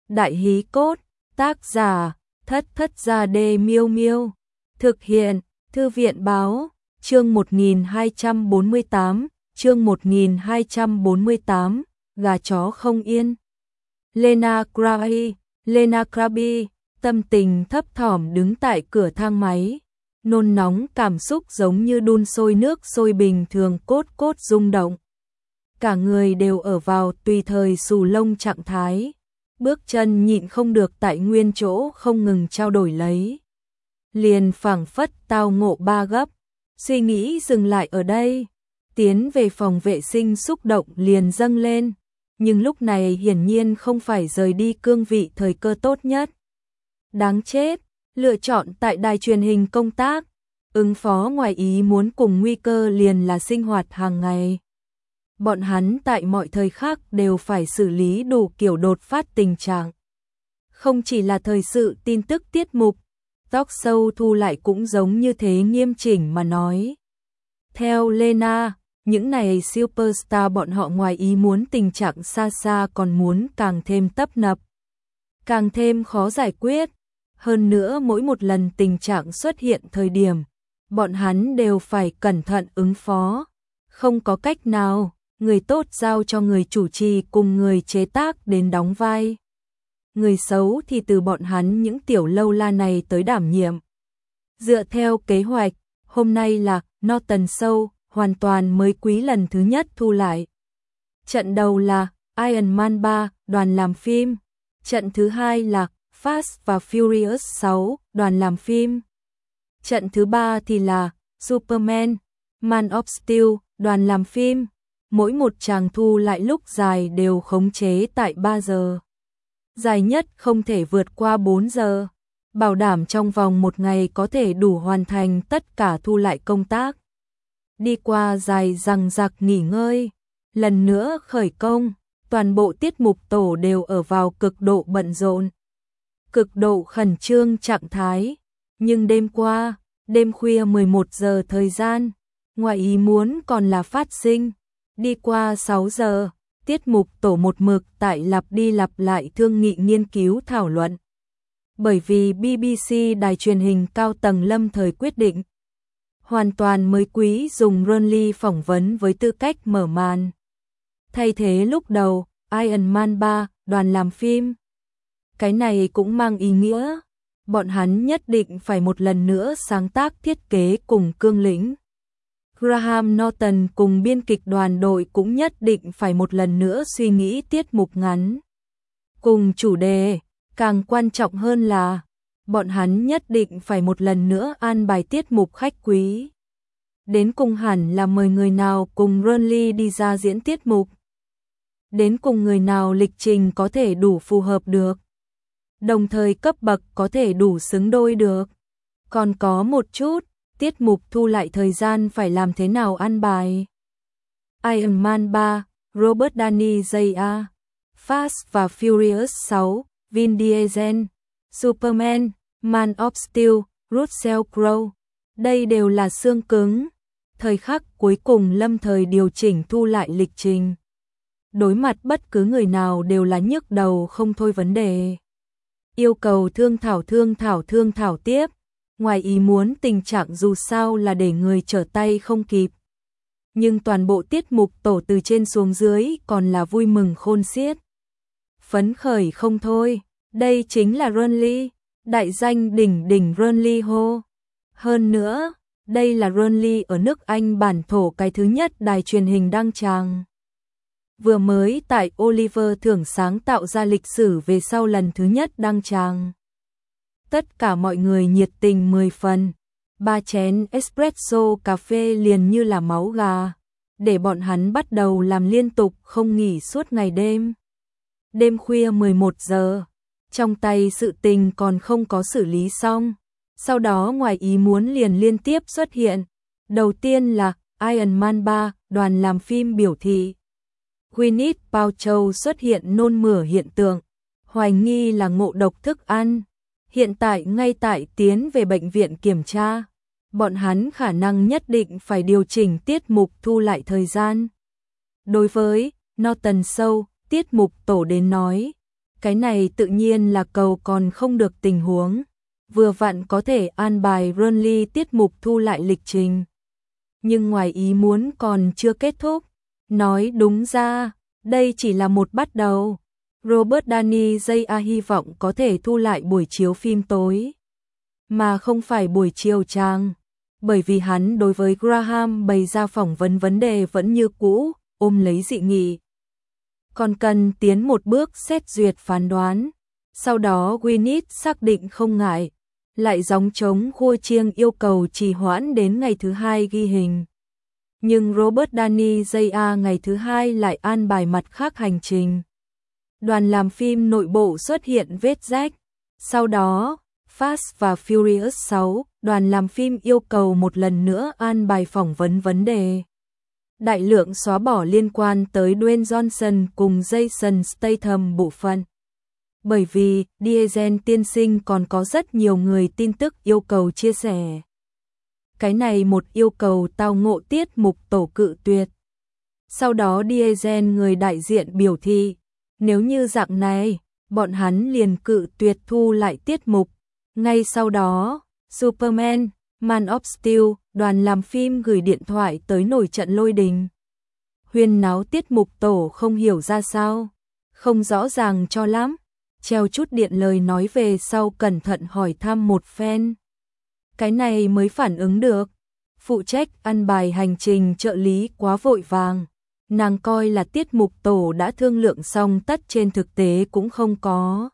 Đại hí cốt, tác giả, Thất Thất Gia Đê Miêu Miêu. Thực hiện, Thư viện báo, chương 1248, chương 1248, gà chó không yên. Lena Krabi, tâm tình thấp thỏm đứng tại cửa thang máy. Nôn nóng cảm xúc giống như đun sôi nước sôi bình thường cốt cốt rung động. Cả người đều ở vào tùy thời xù lông trạng thái. Bước chân nhịn không được tại nguyên chỗ không ngừng trao đổi lấy. Liền phảng phất tao ngộ ba gấp. Suy nghĩ dừng lại ở đây. Tiến về phòng vệ sinh xúc động liền dâng lên. Nhưng lúc này hiển nhiên không phải rời đi cương vị thời cơ tốt nhất. Đáng chết, lựa chọn tại đài truyền hình công tác. Ứng phó ngoài ý muốn cùng nguy cơ liền là sinh hoạt hàng ngày. Bọn hắn tại mọi thời khắc đều phải xử lý đủ kiểu đột phát tình trạng. Không chỉ là thời sự tin tức tiết mục, talk show thu lại cũng giống như thế nghiêm chỉnh mà nói. Theo Lena, những này superstar bọn họ ngoài ý muốn tình trạng xa xa còn muốn càng thêm tấp nập, càng thêm khó giải quyết. Hơn nữa mỗi một lần tình trạng xuất hiện thời điểm, bọn hắn đều phải cẩn thận ứng phó. Không có cách nào, người tốt giao cho người chủ trì cùng người chế tác đến đóng vai. Người xấu thì từ bọn hắn những tiểu lâu la này tới đảm nhiệm. Dựa theo kế hoạch, hôm nay là Norton Show, hoàn toàn mới quý lần thứ nhất thu lại. Trận đầu là Iron Man 3, đoàn làm phim. Trận thứ hai là Fast và Furious 6, đoàn làm phim. Trận thứ ba thì là Superman, Man of Steel, đoàn làm phim. Mỗi một tràng thu lại lúc dài đều khống chế tại 3 giờ. Dài nhất không thể vượt qua 4 giờ. Bảo đảm trong vòng một ngày có thể đủ hoàn thành tất cả thu lại công tác. Đi qua dài dằng dặc nghỉ ngơi. Lần nữa khởi công, toàn bộ tiết mục tổ đều ở vào cực độ bận rộn. Cực độ khẩn trương trạng thái. Nhưng đêm qua, đêm khuya 11 giờ thời gian, ngoài ý muốn còn là phát sinh. Đi qua 6 giờ, tiết mục tổ một mực tại lặp đi lặp lại thương nghị nghiên cứu thảo luận. Bởi vì BBC đài truyền hình cao tầng lâm thời quyết định hoàn toàn mới quý dùng Ronly phỏng vấn với tư cách mở màn. Thay thế lúc đầu, Iron Man 3, đoàn làm phim. Cái này cũng mang ý nghĩa, bọn hắn nhất định phải một lần nữa sáng tác thiết kế cùng cương lĩnh. Graham Norton cùng biên kịch đoàn đội cũng nhất định phải một lần nữa suy nghĩ tiết mục ngắn. Cùng chủ đề, càng quan trọng hơn là, bọn hắn nhất định phải một lần nữa an bài tiết mục khách quý. Đến cùng hẳn là mời người nào cùng Ronly đi ra diễn tiết mục. Đến cùng người nào lịch trình có thể đủ phù hợp được. Đồng thời cấp bậc có thể đủ xứng đôi được. Còn có một chút, tiết mục thu lại thời gian phải làm thế nào an bài. Iron Man 3, Robert Downey Jr., Fast và Furious 6, Vin Diesel, Superman, Man of Steel, Russell Crowe. Đây đều là xương cứng. Thời khắc cuối cùng lâm thời điều chỉnh thu lại lịch trình. Đối mặt bất cứ người nào đều là nhức đầu không thôi vấn đề. Yêu cầu thương thảo tiếp. Ngoài ý muốn tình trạng dù sao là để người trở tay không kịp. Nhưng toàn bộ tiết mục tổ từ trên xuống dưới còn là vui mừng khôn xiết. Phấn khởi không thôi, đây chính là Ronly, đại danh đỉnh Ronly hô. Hơn nữa, đây là Ronly ở nước Anh bản thổ cái thứ nhất đài truyền hình đăng tràng. Vừa mới tại Oliver thưởng sáng tạo ra lịch sử về sau lần thứ nhất đăng tràng. Tất cả mọi người nhiệt tình 10 phần, 3 chén espresso cà phê liền như là máu gà, để bọn hắn bắt đầu làm liên tục không nghỉ suốt ngày đêm. Đêm khuya 11 giờ, trong tay sự tình còn không có xử lý xong, sau đó ngoài ý muốn liền liên tiếp xuất hiện. Đầu tiên là Iron Man 3, đoàn làm phim biểu thị. Gwyneth Paltrow xuất hiện nôn mửa hiện tượng, hoài nghi là ngộ độc thức ăn. Hiện tại ngay tại tiến về bệnh viện kiểm tra, bọn hắn khả năng nhất định phải điều chỉnh tiết mục thu lại thời gian. Đối với Norton Show, tiết mục tổ đến nói, Cái này tự nhiên là cầu còn không được tình huống, vừa vặn có thể an bài Burnley tiết mục thu lại lịch trình. Nhưng ngoài ý muốn còn chưa kết thúc, nói đúng ra, đây chỉ là một bắt đầu. Robert Downey Jr. hy vọng có thể thu lại buổi chiếu phim tối, mà không phải buổi chiều tràng, bởi vì hắn đối với Graham bày ra phỏng vấn vấn đề vẫn như cũ, ôm lấy dị nghị. Còn cần tiến một bước xét duyệt phán đoán. Sau đó Gwyneth xác định không ngại, lại gióng trống khua chiêng yêu cầu trì hoãn đến ngày thứ hai ghi hình. Nhưng Robert Downey Jr. ngày thứ hai lại an bài mặt khác hành trình. Đoàn làm phim nội bộ xuất hiện vết rách. Sau đó, Fast và Furious 6, đoàn làm phim yêu cầu một lần nữa an bài phỏng vấn vấn đề. Đại lượng xóa bỏ liên quan tới Dwayne Johnson cùng Jason Statham bộ phận. Bởi vì, Diesel tiên sinh còn có rất nhiều người tin tức yêu cầu chia sẻ. Cái này một yêu cầu tao ngộ tiết mục tổ cự tuyệt. Sau đó Diesel người đại diện biểu thị, nếu như dạng này, bọn hắn liền cự tuyệt thu lại tiết mục. Ngay sau đó, Superman, Man of Steel, đoàn làm phim gửi điện thoại tới nổi trận lôi đình. Huyên náo tiết mục tổ không hiểu ra sao, không rõ ràng cho lắm, treo chút điện lời nói về sau cẩn thận hỏi thăm một phen. Cái này mới phản ứng được, phụ trách ăn bài hành trình trợ lý quá vội vàng, nàng coi là tiết mục tổ đã thương lượng xong tất trên thực tế cũng không có.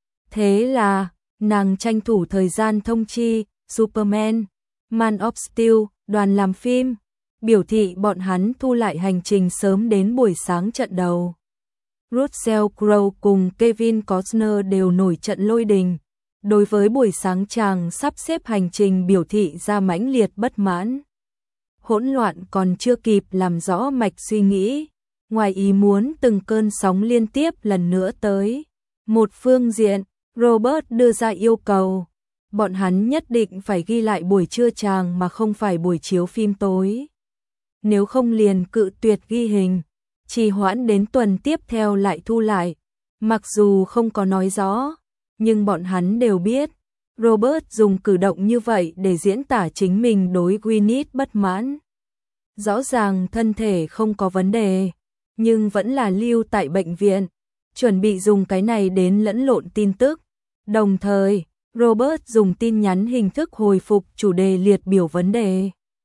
Thế là, nàng tranh thủ thời gian thông chi, Superman, Man of Steel, đoàn làm phim, biểu thị bọn hắn thu lại hành trình sớm đến buổi sáng trận đầu. Russell Crowe cùng Kevin Costner đều nổi trận lôi đình. Đối với buổi sáng chàng sắp xếp hành trình biểu thị ra mãnh liệt bất mãn. Hỗn loạn còn chưa kịp làm rõ mạch suy nghĩ. Ngoài ý muốn từng cơn sóng liên tiếp lần nữa tới. Một phương diện, Robert đưa ra yêu cầu. Bọn hắn nhất định phải ghi lại buổi trưa chàng mà không phải buổi chiếu phim tối. Nếu không liền cự tuyệt ghi hình, trì hoãn đến tuần tiếp theo lại thu lại. Mặc dù không có nói rõ, nhưng bọn hắn đều biết, Robert dùng cử động như vậy để diễn tả chính mình đối Gwyneth bất mãn. Rõ ràng thân thể không có vấn đề, nhưng vẫn là lưu tại bệnh viện, chuẩn bị dùng cái này đến lẫn lộn tin tức. Đồng thời, Robert dùng tin nhắn hình thức hồi phục chủ đề liệt biểu vấn đề.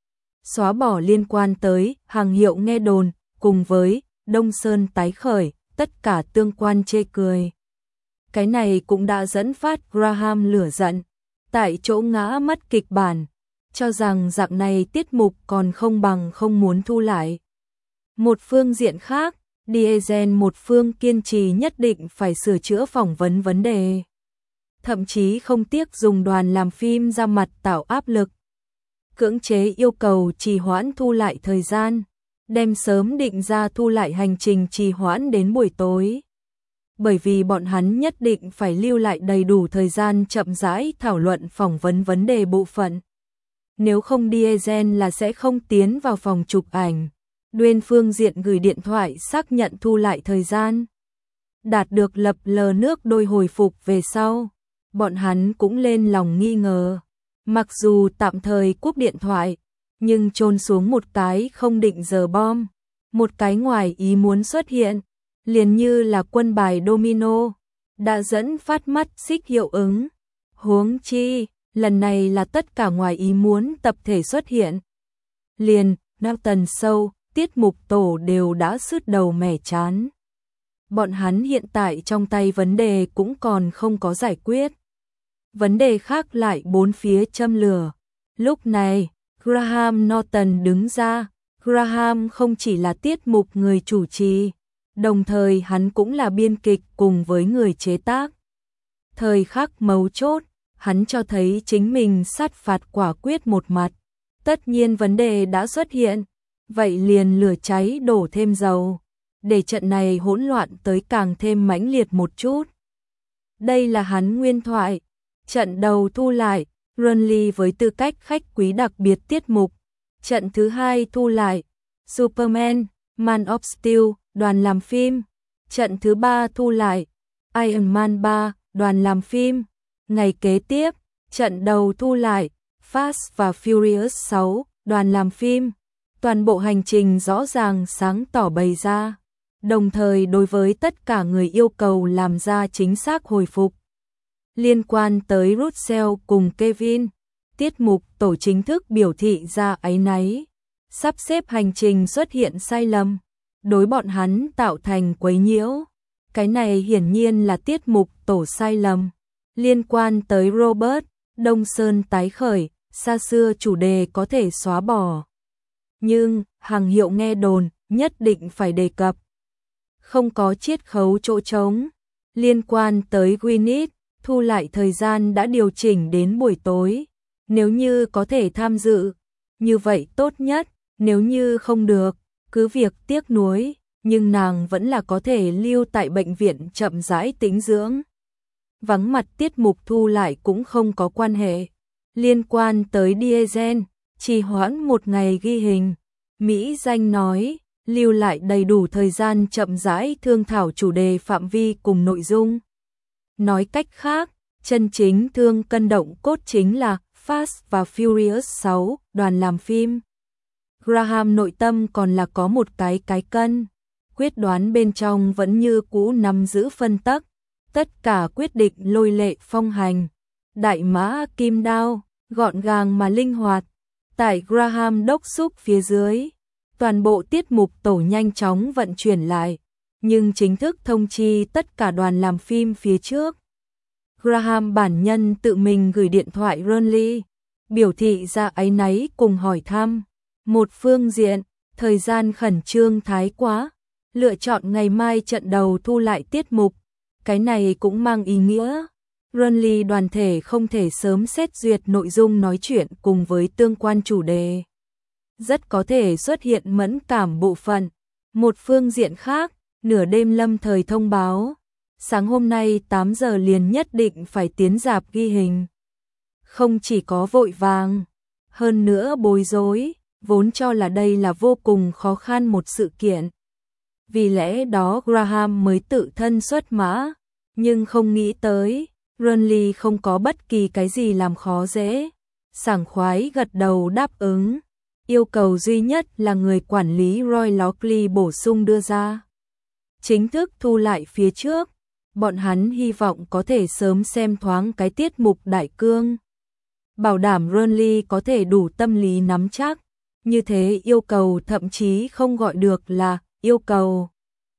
Xóa bỏ liên quan tới hàng hiệu nghe đồn, cùng với Đông Sơn tái khởi, tất cả tương quan chê cười. Cái này cũng đã dẫn phát Graham lửa giận, tại chỗ ngã mất kịch bản, cho rằng dạng này tiết mục còn không bằng không muốn thu lại. Một phương diện khác, Diesel một phương kiên trì nhất định phải sửa chữa phỏng vấn vấn đề. Thậm chí không tiếc dùng đoàn làm phim ra mặt tạo áp lực. Cưỡng chế yêu cầu trì hoãn thu lại thời gian, đem sớm định ra thu lại hành trình trì hoãn đến buổi tối. Bởi vì bọn hắn nhất định phải lưu lại đầy đủ thời gian chậm rãi thảo luận phỏng vấn vấn đề bộ phận. Nếu không Diesel là sẽ không tiến vào phòng chụp ảnh. Dwayne phương diện gửi điện thoại xác nhận thu lại thời gian. Đạt được lập lờ nước đôi hồi phục về sau, bọn hắn cũng lên lòng nghi ngờ. Mặc dù tạm thời cúp điện thoại, nhưng chôn xuống một cái không định giờ bom, một cái ngoài ý muốn xuất hiện, liền như là quân bài domino, đã dẫn phát mắt xích hiệu ứng. Huống chi, lần này là tất cả ngoài ý muốn tập thể xuất hiện. Liền, Norton Show, tiết mục tổ đều đã sứt đầu mẻ chán. Bọn hắn hiện tại trong tay vấn đề cũng còn không có giải quyết. Vấn đề khác lại bốn phía châm lửa. Lúc này, Graham Norton đứng ra. Graham không chỉ là tiết mục người chủ trì, đồng thời hắn cũng là biên kịch cùng với người chế tác. Thời khắc mấu chốt, hắn cho thấy chính mình sát phạt quả quyết một mặt. Tất nhiên vấn đề đã xuất hiện, vậy liền lửa cháy đổ thêm dầu, để trận này hỗn loạn tới càng thêm mãnh liệt một chút. Đây là hắn nguyên thoại. Trận đầu thu lại, Burnley với tư cách khách quý đặc biệt tiết mục. Trận thứ hai thu lại, Superman, Man of Steel, đoàn làm phim. Trận thứ ba thu lại, Iron Man 3, đoàn làm phim. Ngày kế tiếp, trận đầu thu lại, Fast và Furious 6, đoàn làm phim. Toàn bộ hành trình rõ ràng sáng tỏ bày ra, đồng thời đối với tất cả người yêu cầu làm ra chính xác hồi phục. Liên quan tới Russell cùng Kevin, tiết mục tổ chính thức biểu thị ra áy náy, sắp xếp hành trình xuất hiện sai lầm, đối bọn hắn tạo thành quấy nhiễu. Cái này hiển nhiên là tiết mục tổ sai lầm. Liên quan tới Robert, Đông Sơn tái khởi, xa xưa chủ đề có thể xóa bỏ. Nhưng, hàng hiệu nghe đồn, nhất định phải đề cập. Không có chiết khấu chỗ trống. Liên quan tới Gwyneth, thu lại thời gian đã điều chỉnh đến buổi tối. Nếu như có thể tham dự, như vậy tốt nhất. Nếu như không được, cứ việc tiếc nuối, nhưng nàng vẫn là có thể lưu tại bệnh viện chậm rãi tĩnh dưỡng. Vắng mặt tiết mục thu lại cũng không có quan hệ. Liên quan tới Diesel, trì hoãn một ngày ghi hình. Mỹ Danh nói, lưu lại đầy đủ thời gian chậm rãi thương thảo chủ đề phạm vi cùng nội dung. Nói cách khác, chân chính thương cân động cốt chính là Fast và Furious 6, đoàn làm phim. Graham nội tâm còn là có một cái cân. Quyết đoán bên trong vẫn như cũ nắm giữ phân tắc. Tất cả quyết định lôi lệ phong hành. Đại mã kim đao, gọn gàng mà linh hoạt. Tại Graham đốc thúc phía dưới, toàn bộ tiết mục tổ nhanh chóng vận chuyển lại, nhưng chính thức thông chi tất cả đoàn làm phim phía trước. Graham bản nhân tự mình gửi điện thoại Ronley, biểu thị ra áy náy cùng hỏi thăm. Một phương diện, thời gian khẩn trương thái quá, lựa chọn ngày mai trận đầu thu lại tiết mục, cái này cũng mang ý nghĩa Ronley đoàn thể không thể sớm xét duyệt nội dung nói chuyện cùng với tương quan chủ đề. Rất có thể xuất hiện mẫn cảm bộ phận. Một phương diện khác, nửa đêm lâm thời thông báo, sáng hôm nay 8 giờ liền nhất định phải tiến rạp ghi hình. Không chỉ có vội vàng, hơn nữa bối rối, vốn cho là đây là vô cùng khó khăn một sự kiện. Vì lẽ đó Graham mới tự thân xuất mã, nhưng không nghĩ tới, Ronley không có bất kỳ cái gì làm khó dễ, sảng khoái gật đầu đáp ứng. Yêu cầu duy nhất là người quản lý Roy Lockley bổ sung đưa ra. Chính thức thu lại phía trước, bọn hắn hy vọng có thể sớm xem thoáng cái tiết mục đại cương. Bảo đảm Ronley có thể đủ tâm lý nắm chắc, như thế yêu cầu thậm chí không gọi được là yêu cầu.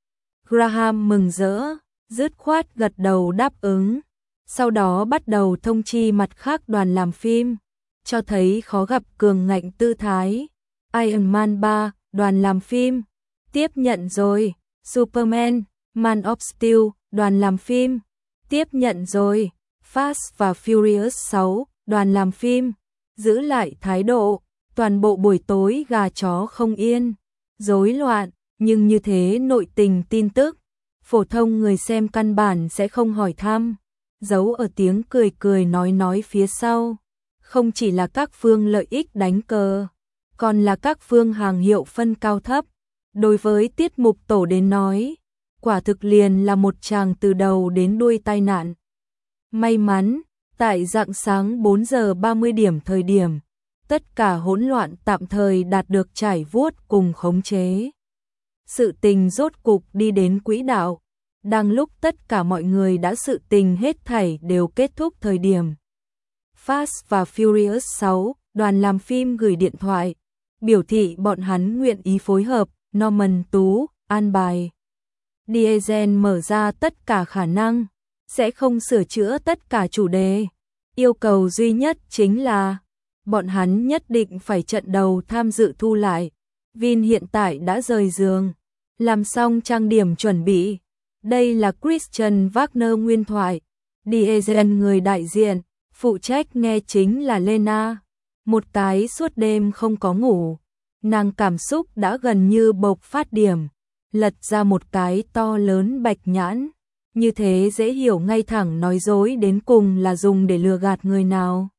Graham mừng rỡ, dứt khoát gật đầu đáp ứng, sau đó bắt đầu thông chi mặt khác đoàn làm phim, cho thấy khó gặp cường ngạnh tư thái. Iron Man 3, đoàn làm phim, tiếp nhận rồi. Superman, Man of Steel, đoàn làm phim, tiếp nhận rồi. Fast và Furious 6, đoàn làm phim, giữ lại thái độ, toàn bộ buổi tối gà chó không yên, rối loạn, nhưng như thế nội tình tin tức, phổ thông người xem căn bản sẽ không hỏi thăm, giấu ở tiếng cười cười nói phía sau. Không chỉ là các phương lợi ích đánh cờ, còn là các phương hàng hiệu phân cao thấp. Đối với tiết mục tổ đến nói, quả thực liền là một tràng từ đầu đến đuôi tai nạn. May mắn, tại rạng sáng 4 giờ 30 điểm thời điểm, tất cả hỗn loạn tạm thời đạt được trải vuốt cùng khống chế. Sự tình rốt cục đi đến quỹ đạo, đang lúc tất cả mọi người đã sự tình hết thảy đều kết thúc thời điểm. Fast và Furious 6, đoàn làm phim gửi điện thoại, biểu thị bọn hắn nguyện ý phối hợp. Norman Tú, an bài. Diesel mở ra tất cả khả năng, sẽ không sửa chữa tất cả chủ đề. Yêu cầu duy nhất chính là, bọn hắn nhất định phải trận đầu tham dự thu lại. Vin hiện tại đã rời giường, làm xong trang điểm chuẩn bị. Đây là Christian Wagner nguyên thoại. Diesel người đại diện, phụ trách nghe chính là Lena. Một cái suốt đêm không có ngủ. Nàng cảm xúc đã gần như bộc phát điểm, lật ra một cái to lớn bạch nhãn, như thế dễ hiểu ngay thẳng nói dối đến cùng là dùng để lừa gạt người nào.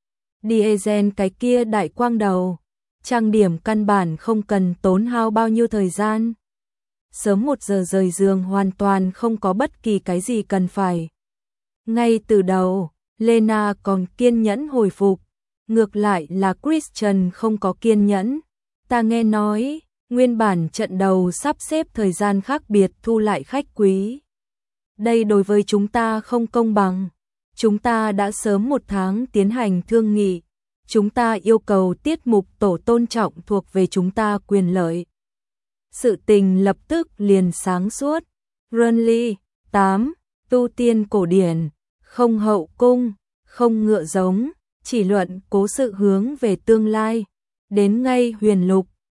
Diesel cái kia đại quang đầu, trang điểm căn bản không cần tốn hao bao nhiêu thời gian. sớm 1 giờ rời giường hoàn toàn không có bất kỳ cái gì cần phải. Ngay từ đầu, Lena còn kiên nhẫn hồi phục, ngược lại là Christian không có kiên nhẫn. Ta nghe nói, nguyên bản trận đầu sắp xếp thời gian khác biệt thu lại khách quý. Đây đối với chúng ta không công bằng. Chúng ta đã sớm 1 tháng tiến hành thương nghị. Chúng ta yêu cầu tiết mục tổ tôn trọng thuộc về chúng ta quyền lợi. Sự tình lập tức liền sáng suốt. Runly 8. Tu tiên cổ điển, không hậu cung, không ngựa giống, chỉ luận cố sự hướng về tương lai. Đến ngay huyền lục,